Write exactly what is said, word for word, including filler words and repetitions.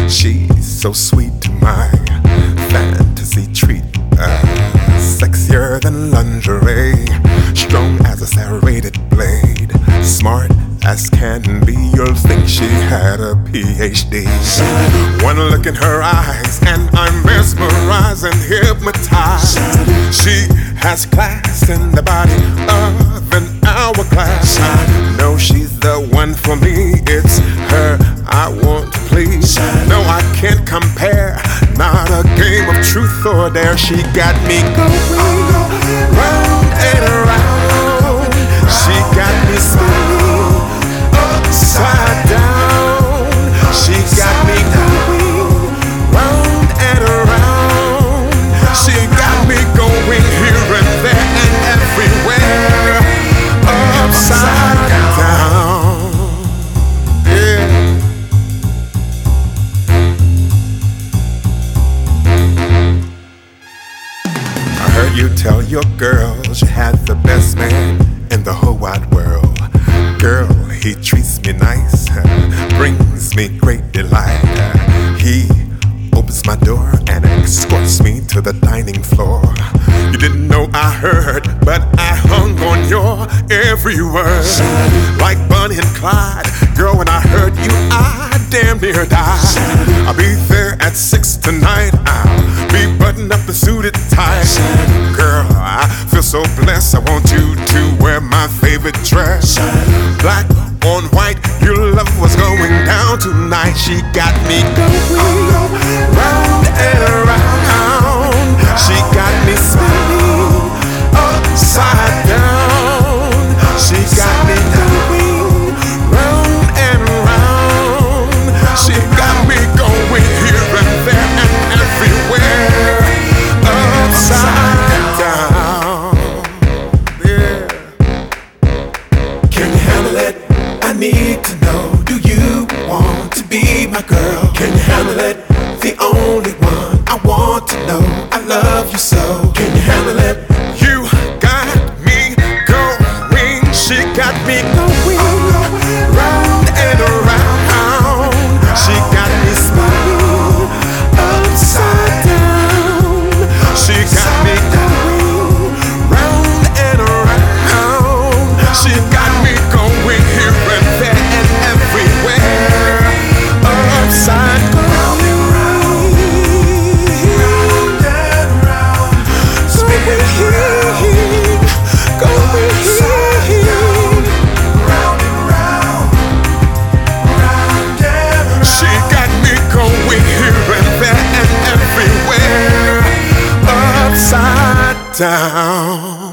She's so sweet to my fantasy treat. Uh, sexier than lingerie, strong as a serrated blade, smart as can be. You'll think she had a P H D. One look in her eyes and I'm mesmerized and hypnotized. She has class in the body of an hourglass. I know she's the one for me. It's her I want to please. No, I can't compare. Not a game of truth or dare. She got me going round and around. She got me spinning upside down. She got me going round and around. She got me going here and there and everywhere, upside down. Yeah. I heard you tell your girls you had the best man in the whole wide world. Girl, he treats me nice, brings me great delight. He opens my door and escorts me to the dining floor. You didn't know I heard, but I hung on your every word. Like Bonnie and Clyde, girl, when I heard you, I damn near died. I'll be there at six tonight. I'll be buttoned up and suited tight. Girl, I feel so blessed. I want you to wear my favorite dress. Black on white, your love was going down tonight. She got me going round and around. She got me spinning upside down. She got me going round and around. She got me going here and there and everywhere, upside down. Yeah. Can you handle it? I need to know. Do you want to be my girl? Can you handle it? The only one I want to know. I love you so. Can you handle it? You got me going. She got me going round and around. She got me spinning upside down. She got me going round and around. She got me going here and there and everywhere, upside down. Down.